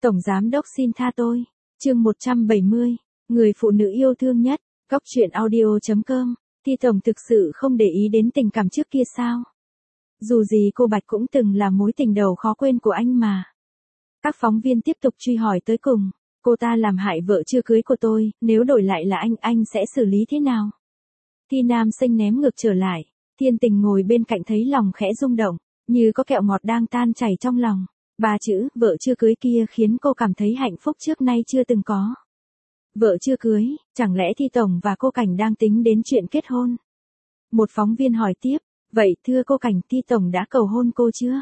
Tổng giám đốc xin tha tôi. Chương 170. Người phụ nữ yêu thương nhất. Góc truyện audio.com. Thi Tổng thực sự không để ý đến tình cảm trước kia sao? Dù gì cô Bạch cũng từng là mối tình đầu khó quên của anh mà. Các phóng viên tiếp tục truy hỏi tới cùng. Cô ta làm hại vợ chưa cưới của tôi, nếu đổi lại là anh sẽ xử lý thế nào? Thi Nam Sinh ném ngược trở lại. Thiên Tình ngồi bên cạnh thấy lòng khẽ rung động, như có kẹo ngọt đang tan chảy trong lòng. Ba chữ, vợ chưa cưới kia khiến cô cảm thấy hạnh phúc trước nay chưa từng có. Vợ chưa cưới, chẳng lẽ Thi Tổng và cô Cảnh đang tính đến chuyện kết hôn? Một phóng viên hỏi tiếp, vậy thưa cô Cảnh, Thi Tổng đã cầu hôn cô chưa?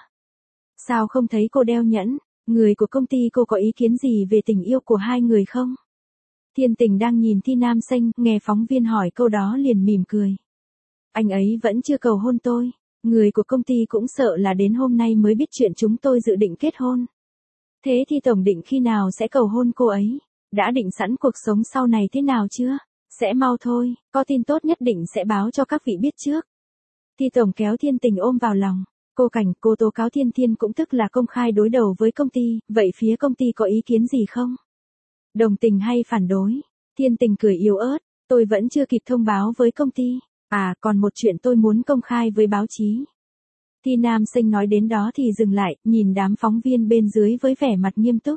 Sao không thấy cô đeo nhẫn? Người của công ty cô có ý kiến gì về tình yêu của hai người không? Thiên Tình đang nhìn Thi Nam Sinh, nghe phóng viên hỏi câu đó liền mỉm cười. Anh ấy vẫn chưa cầu hôn tôi. Người của công ty cũng sợ là đến hôm nay mới biết chuyện chúng tôi dự định kết hôn. Thế thì Tổng định khi nào sẽ cầu hôn cô ấy? Đã định sẵn cuộc sống sau này thế nào chưa? Sẽ mau thôi, có tin tốt nhất định sẽ báo cho các vị biết trước. Thi Tổng kéo Thiên Tình ôm vào lòng. Cô Cảnh, cô tố cáo Thiên Thiên cũng tức là công khai đối đầu với công ty, vậy phía công ty có ý kiến gì không? Đồng tình hay phản đối? Thiên Tình cười yếu ớt, tôi vẫn chưa kịp thông báo với công ty. À, còn một chuyện tôi muốn công khai với báo chí. Thi Nam Sinh nói đến đó thì dừng lại, nhìn đám phóng viên bên dưới với vẻ mặt nghiêm túc.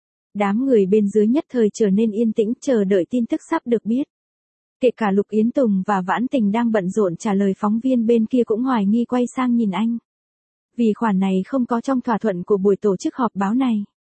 Đám người bên dưới nhất thời trở nên yên tĩnh chờ đợi tin tức sắp được biết. Kể cả Lục Yến Tùng và Vãn Tình đang bận rộn trả lời phóng viên bên kia cũng hoài nghi quay sang nhìn anh. Vì khoản này không có trong thỏa thuận của buổi tổ chức họp báo này.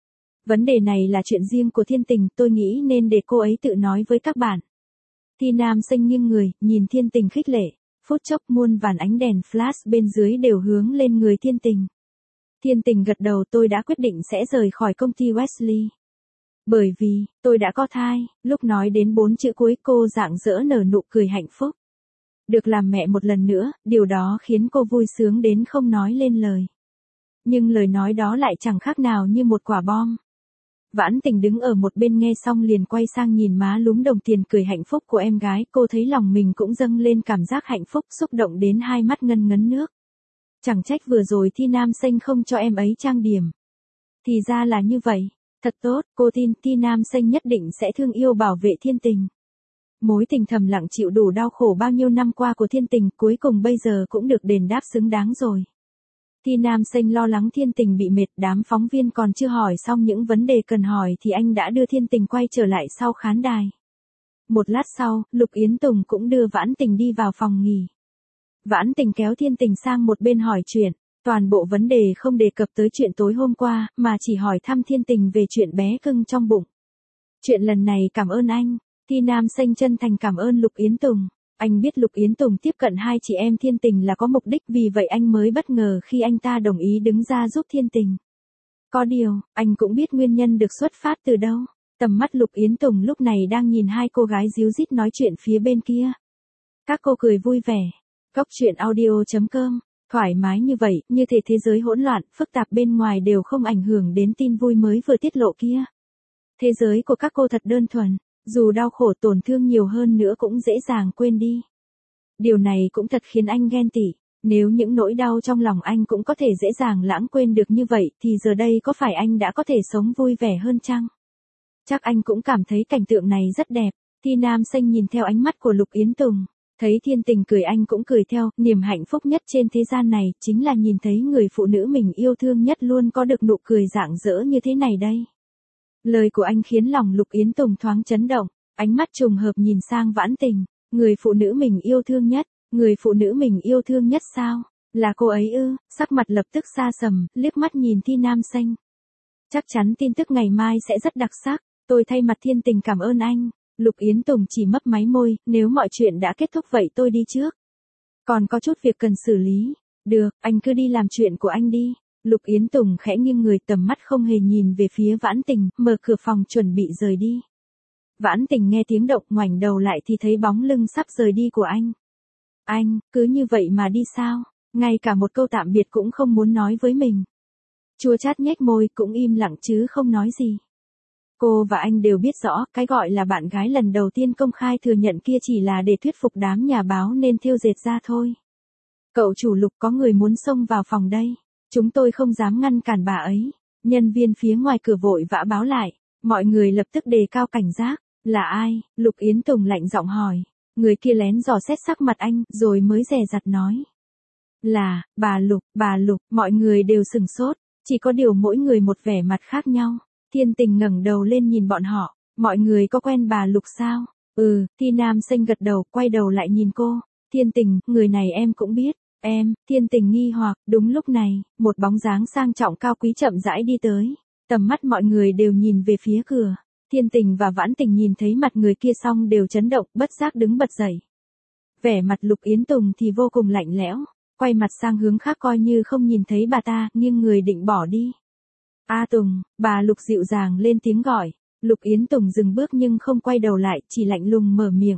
Vấn đề này là chuyện riêng của Thiên Tình, tôi nghĩ nên để cô ấy tự nói với các bạn. Thi Nam Sinh nghiêng người, nhìn Thiên Tình khích lệ. Phút chốc muôn vàn ánh đèn flash bên dưới đều hướng lên người Thiên Tình. Thiên Tình gật đầu, tôi đã quyết định sẽ rời khỏi công ty Wesley. Bởi vì, tôi đã có thai. Lúc nói đến 4 chữ cuối cô rạng rỡ nở nụ cười hạnh phúc. Được làm mẹ một lần nữa, điều đó khiến cô vui sướng đến không nói lên lời. Nhưng lời nói đó lại chẳng khác nào như một quả bom. Vãn Tình đứng ở một bên nghe xong liền quay sang nhìn má lúm đồng tiền cười hạnh phúc của em gái, cô thấy lòng mình cũng dâng lên cảm giác hạnh phúc, xúc động đến hai mắt ngân ngấn nước. Chẳng trách vừa rồi Thi Nam Sinh không cho em ấy trang điểm. Thì ra là như vậy, thật tốt, cô tin Thi Nam Sinh nhất định sẽ thương yêu bảo vệ Thiên Tình. Mối tình thầm lặng chịu đủ đau khổ bao nhiêu năm qua của Thiên Tình cuối cùng bây giờ cũng được đền đáp xứng đáng rồi. Thi Nam Sinh lo lắng Thiên Tình bị mệt, đám phóng viên còn chưa hỏi xong những vấn đề cần hỏi thì anh đã đưa Thiên Tình quay trở lại sau khán đài. Một lát sau, Lục Yến Tùng cũng đưa Vãn Tình đi vào phòng nghỉ. Vãn Tình kéo Thiên Tình sang một bên hỏi chuyện, toàn bộ vấn đề không đề cập tới chuyện tối hôm qua, mà chỉ hỏi thăm Thiên Tình về chuyện bé cưng trong bụng. Chuyện lần này cảm ơn anh. Thi Nam Sinh chân thành cảm ơn Lục Yến Tùng. Anh biết Lục Yến Tùng tiếp cận hai chị em Thiên Tình là có mục đích, vì vậy anh mới bất ngờ khi anh ta đồng ý đứng ra giúp Thiên Tình. Có điều, anh cũng biết nguyên nhân được xuất phát từ đâu. Tầm mắt Lục Yến Tùng lúc này đang nhìn hai cô gái díu dít nói chuyện phía bên kia. Các cô cười vui vẻ. Góc truyện audio.com. Thoải mái như vậy, như thể thế giới hỗn loạn, phức tạp bên ngoài đều không ảnh hưởng đến tin vui mới vừa tiết lộ kia. Thế giới của các cô thật đơn thuần. Dù đau khổ tổn thương nhiều hơn nữa cũng dễ dàng quên đi. Điều này cũng thật khiến anh ghen tị. Nếu những nỗi đau trong lòng anh cũng có thể dễ dàng lãng quên được như vậy thì giờ đây có phải anh đã có thể sống vui vẻ hơn chăng? Chắc anh cũng cảm thấy cảnh tượng này rất đẹp. Thi Nam Sinh nhìn theo ánh mắt của Lục Yến Tùng. Thấy Thiên Tình cười anh cũng cười theo. Niềm hạnh phúc nhất trên thế gian này chính là nhìn thấy người phụ nữ mình yêu thương nhất luôn có được nụ cười rạng rỡ như thế này đây. Lời của anh khiến lòng Lục Yến Tùng thoáng chấn động, ánh mắt trùng hợp nhìn sang Vãn Tình, người phụ nữ mình yêu thương nhất, người phụ nữ mình yêu thương nhất sao? Là cô ấy ư? Sắc mặt lập tức xa sầm, liếc mắt nhìn Thi Nam Sinh. Chắc chắn tin tức ngày mai sẽ rất đặc sắc, tôi thay mặt Thiên Tình cảm ơn anh. Lục Yến Tùng chỉ mấp máy môi, nếu mọi chuyện đã kết thúc vậy tôi đi trước. Còn có chút việc cần xử lý. Được, anh cứ đi làm chuyện của anh đi. Lục Yến Tùng khẽ nghiêng người, tầm mắt không hề nhìn về phía Vãn Tình, mở cửa phòng chuẩn bị rời đi. Vãn Tình nghe tiếng động ngoảnh đầu lại thì thấy bóng lưng sắp rời đi của anh. Anh, cứ như vậy mà đi sao? Ngay cả một câu tạm biệt cũng không muốn nói với mình. Chua chát nhếch môi cũng im lặng chứ không nói gì. Cô và anh đều biết rõ, cái gọi là bạn gái lần đầu tiên công khai thừa nhận kia chỉ là để thuyết phục đám nhà báo nên thêu dệt ra thôi. Cậu chủ Lục, có người muốn xông vào phòng đây. Chúng tôi không dám ngăn cản bà ấy. Nhân viên phía ngoài cửa vội vã báo lại, mọi người lập tức đề cao cảnh giác. Là ai? Lục Yến Tùng lạnh giọng hỏi. Người kia lén dò xét sắc mặt anh, rồi mới dè dặt nói. Là, bà Lục, mọi người đều sừng sốt, chỉ có điều mỗi người một vẻ mặt khác nhau. Thiên Tình ngẩng đầu lên nhìn bọn họ, mọi người có quen bà Lục sao? Thi Nam Xanh gật đầu, quay đầu lại nhìn cô. Thiên Tình, người này em cũng biết. Em, Thiên Tình nghi hoặc, đúng lúc này, một bóng dáng sang trọng cao quý chậm rãi đi tới. Tầm mắt mọi người đều nhìn về phía cửa. Thiên Tình và Vãn Tình nhìn thấy mặt người kia xong đều chấn động, bất giác đứng bật dậy. Vẻ mặt Lục Yến Tùng thì vô cùng lạnh lẽo, quay mặt sang hướng khác coi như không nhìn thấy bà ta, nghiêng người định bỏ đi. A Tùng, bà Lục dịu dàng lên tiếng gọi. Lục Yến Tùng dừng bước nhưng không quay đầu lại, chỉ lạnh lùng mở miệng.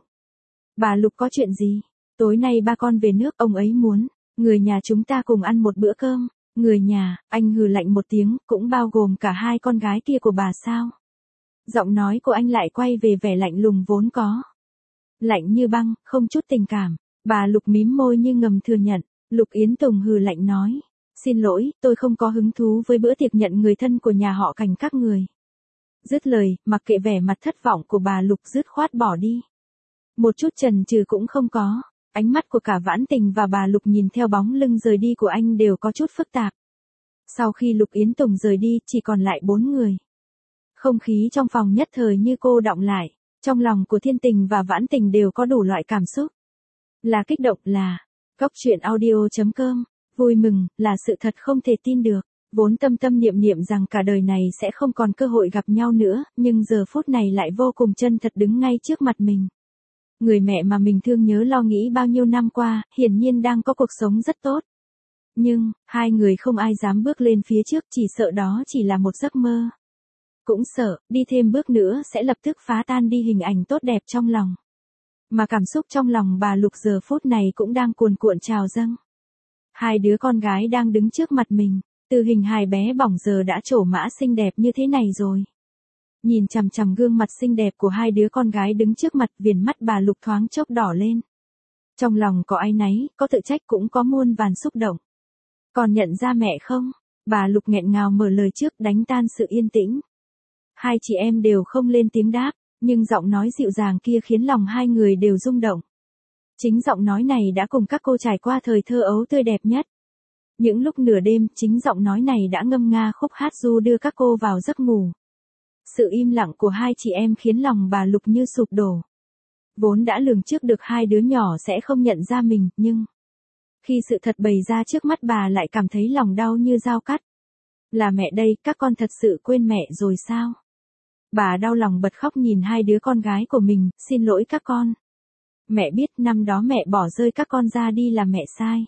Bà Lục có chuyện gì? Tối nay ba con về nước, ông ấy muốn người nhà chúng ta cùng ăn một bữa cơm. Người nhà, anh hừ lạnh một tiếng, cũng bao gồm cả hai con gái kia của bà sao? Giọng nói của anh lại quay về vẻ lạnh lùng vốn có. Lạnh như băng, không chút tình cảm. Bà Lục mím môi như ngầm thừa nhận. Lục Yến Tùng hừ lạnh nói. Xin lỗi, tôi không có hứng thú với bữa tiệc nhận người thân của nhà họ Cảnh các người. Dứt lời, mặc kệ vẻ mặt thất vọng của bà Lục dứt khoát bỏ đi. Một chút chần chừ cũng không có. Ánh mắt của cả Vãn Tình và bà Lục nhìn theo bóng lưng rời đi của anh đều có chút phức tạp. Sau khi Lục Yến Tùng rời đi, chỉ còn lại 4 người. Không khí trong phòng nhất thời như cô đọng lại. Trong lòng của Thiên Tình và Vãn Tình đều có đủ loại cảm xúc. Là kích động, là Coctruyện.audio.com, vui mừng, là sự thật không thể tin được. Vốn tâm tâm niệm niệm rằng cả đời này sẽ không còn cơ hội gặp nhau nữa, nhưng giờ phút này lại vô cùng chân thật đứng ngay trước mặt mình. Người mẹ mà mình thương nhớ lo nghĩ bao nhiêu năm qua, hiển nhiên đang có cuộc sống rất tốt. Nhưng, hai người không ai dám bước lên phía trước, chỉ sợ đó chỉ là một giấc mơ. Cũng sợ, đi thêm bước nữa sẽ lập tức phá tan đi hình ảnh tốt đẹp trong lòng. Mà cảm xúc trong lòng bà Lục giờ phút này cũng đang cuồn cuộn trào dâng. Hai đứa con gái đang đứng trước mặt mình, từ hình hài bé bỏng giờ đã trổ mã xinh đẹp như thế này rồi. Nhìn chằm chằm gương mặt xinh đẹp của hai đứa con gái đứng trước mặt, viền mắt bà Lục thoáng chốc đỏ lên. Trong lòng có áy náy, có tự trách cũng có muôn vàn xúc động. Còn nhận ra mẹ không? Bà Lục nghẹn ngào mở lời trước đánh tan sự yên tĩnh. Hai chị em đều không lên tiếng đáp, nhưng giọng nói dịu dàng kia khiến lòng hai người đều rung động. Chính giọng nói này đã cùng các cô trải qua thời thơ ấu tươi đẹp nhất. Những lúc nửa đêm, chính giọng nói này đã ngâm nga khúc hát ru đưa các cô vào giấc ngủ. Sự im lặng của hai chị em khiến lòng bà Lục như sụp đổ. Vốn đã lường trước được hai đứa nhỏ sẽ không nhận ra mình, nhưng khi sự thật bày ra trước mắt bà lại cảm thấy lòng đau như dao cắt. Là mẹ đây, các con thật sự quên mẹ rồi sao? Bà đau lòng bật khóc nhìn hai đứa con gái của mình, xin lỗi các con. Mẹ biết năm đó mẹ bỏ rơi các con ra đi là mẹ sai.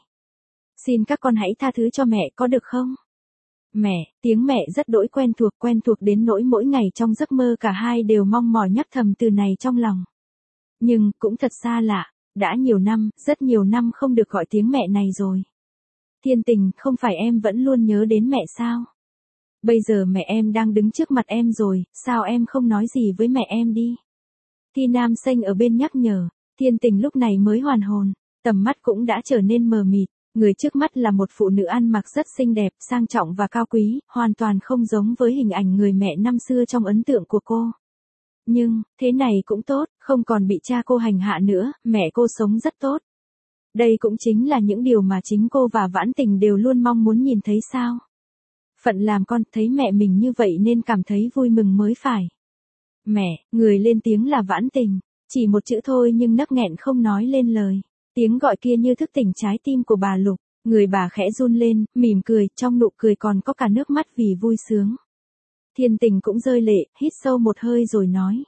Xin các con hãy tha thứ cho mẹ có được không? Mẹ, tiếng mẹ rất đỗi quen thuộc đến nỗi mỗi ngày trong giấc mơ cả hai đều mong mỏi nhắc thầm từ này trong lòng. Nhưng, cũng thật xa lạ, đã nhiều năm, rất nhiều năm không được gọi tiếng mẹ này rồi. Thiên Tình, không phải em vẫn luôn nhớ đến mẹ sao? Bây giờ mẹ em đang đứng trước mặt em rồi, sao em không nói gì với mẹ em đi? Thi Nam Xanh ở bên nhắc nhở, Thiên Tình lúc này mới hoàn hồn, tầm mắt cũng đã trở nên mờ mịt. Người trước mắt là một phụ nữ ăn mặc rất xinh đẹp, sang trọng và cao quý, hoàn toàn không giống với hình ảnh người mẹ năm xưa trong ấn tượng của cô. Nhưng, thế này cũng tốt, không còn bị cha cô hành hạ nữa, mẹ cô sống rất tốt. Đây cũng chính là những điều mà chính cô và Vãn Tình đều luôn mong muốn nhìn thấy sao. Phận làm con, thấy mẹ mình như vậy nên cảm thấy vui mừng mới phải. Mẹ, người lên tiếng là Vãn Tình, chỉ một chữ thôi nhưng nấc nghẹn không nói lên lời. Tiếng gọi kia như thức tỉnh trái tim của bà Lục, người bà khẽ run lên, mỉm cười, trong nụ cười còn có cả nước mắt vì vui sướng. Thiên Tình cũng rơi lệ, hít sâu một hơi rồi nói.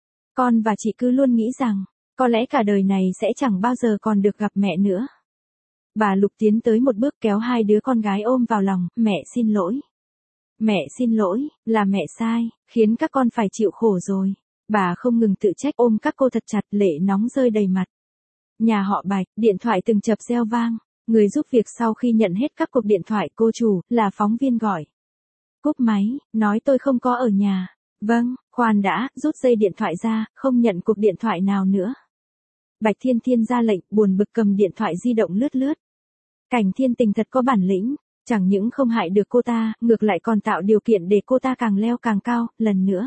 Con và chị cứ luôn nghĩ rằng, có lẽ cả đời này sẽ chẳng bao giờ còn được gặp mẹ nữa. Bà Lục tiến tới một bước kéo hai đứa con gái ôm vào lòng, mẹ xin lỗi. Mẹ xin lỗi, là mẹ sai, khiến các con phải chịu khổ rồi. Bà không ngừng tự trách ôm các cô thật chặt, lệ nóng rơi đầy mặt. Nhà họ Bạch, điện thoại từng chập reo vang, người giúp việc sau khi nhận hết các cuộc điện thoại cô chủ, là phóng viên gọi. Cúp máy, nói tôi không có ở nhà. Vâng, khoan đã, rút dây điện thoại ra, không nhận cuộc điện thoại nào nữa. Bạch Thiên Thiên ra lệnh, buồn bực cầm điện thoại di động lướt lướt. Cảnh Thiên Tình thật có bản lĩnh, Chẳng những không hại được cô ta, ngược lại còn tạo điều kiện để cô ta càng leo càng cao, lần nữa.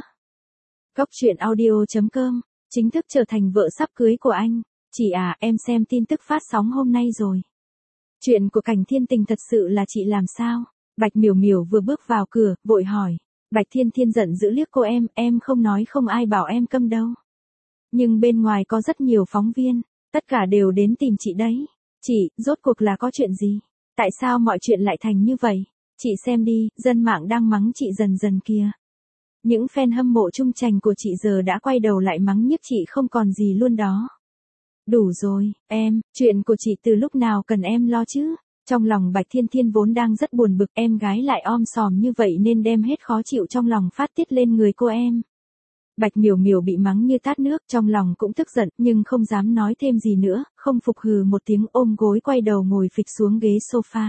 Góc truyện audio.com, chính thức trở thành vợ sắp cưới của anh. Chị à, em xem tin tức phát sóng hôm nay rồi. Chuyện của Cảnh Thiên Tình thật sự là chị làm sao? Bạch Miểu Miểu vừa bước vào cửa, vội hỏi. Bạch Thiên Thiên giận dữ liếc cô em không nói không ai bảo em câm đâu. Nhưng bên ngoài có rất nhiều phóng viên, tất cả đều đến tìm chị đấy. Chị, rốt cuộc là có chuyện gì? Tại sao mọi chuyện lại thành như vậy? Chị xem đi, dân mạng đang mắng chị dần dần kìa. Những fan hâm mộ trung trành của chị giờ đã quay đầu lại mắng nhiếc chị không còn gì luôn đó. Đủ rồi, em, chuyện của chị từ lúc nào cần em lo chứ? Trong lòng Bạch Thiên Thiên vốn đang rất buồn bực, em gái lại om sòm như vậy nên đem hết khó chịu trong lòng phát tiết lên người cô em. Bạch Miểu Miểu bị mắng như tát nước, trong lòng cũng tức giận, nhưng không dám nói thêm gì nữa, không phục hừ một tiếng ôm gối quay đầu ngồi phịch xuống ghế sofa.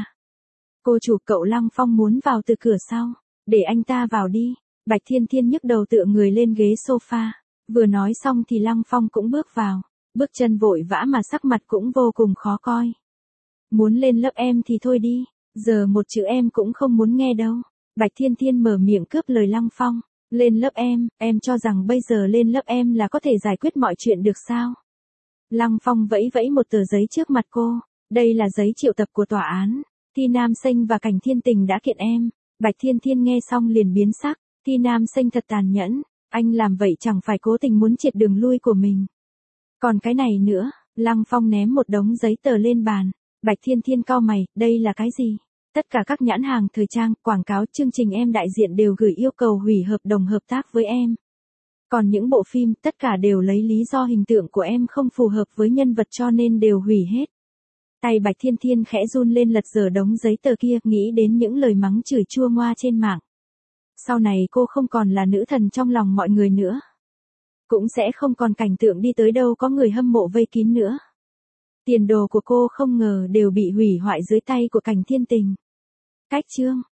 Cô chủ, cậu Lăng Phong muốn vào từ cửa sau, để anh ta vào đi. Bạch Thiên Thiên nhức đầu tựa người lên ghế sofa, vừa nói xong thì Lăng Phong cũng bước vào, bước chân vội vã mà sắc mặt cũng vô cùng khó coi. Muốn lên lớp em thì thôi đi, giờ một chữ em cũng không muốn nghe đâu. Bạch Thiên Thiên mở miệng cướp lời Lăng Phong. Lên lớp em cho rằng bây giờ lên lớp em là có thể giải quyết mọi chuyện được sao? Lăng Phong vẫy vẫy một tờ giấy trước mặt cô, đây là giấy triệu tập của tòa án, Thi Nam Xanh và Cảnh Thiên Tình đã kiện em. Bạch Thiên Thiên nghe xong liền biến sắc, Thi Nam Xanh thật tàn nhẫn, anh làm vậy chẳng phải cố tình muốn triệt đường lui của mình. Còn cái này nữa, Lăng Phong ném một đống giấy tờ lên bàn, Bạch Thiên Thiên cau mày, đây là cái gì? Tất cả các nhãn hàng thời trang, quảng cáo, chương trình em đại diện đều gửi yêu cầu hủy hợp đồng hợp tác với em. Còn những bộ phim, tất cả đều lấy lý do hình tượng của em không phù hợp với nhân vật cho nên đều hủy hết. Tay Bạch Thiên Thiên khẽ run lên lật dở đống giấy tờ kia, nghĩ đến những lời mắng chửi chua ngoa trên mạng. Sau này cô không còn là nữ thần trong lòng mọi người nữa. Cũng sẽ không còn cảnh tượng đi tới đâu có người hâm mộ vây kín nữa. Tiền đồ của cô không ngờ đều bị hủy hoại dưới tay của Cảnh Thiên Tình. Cách chương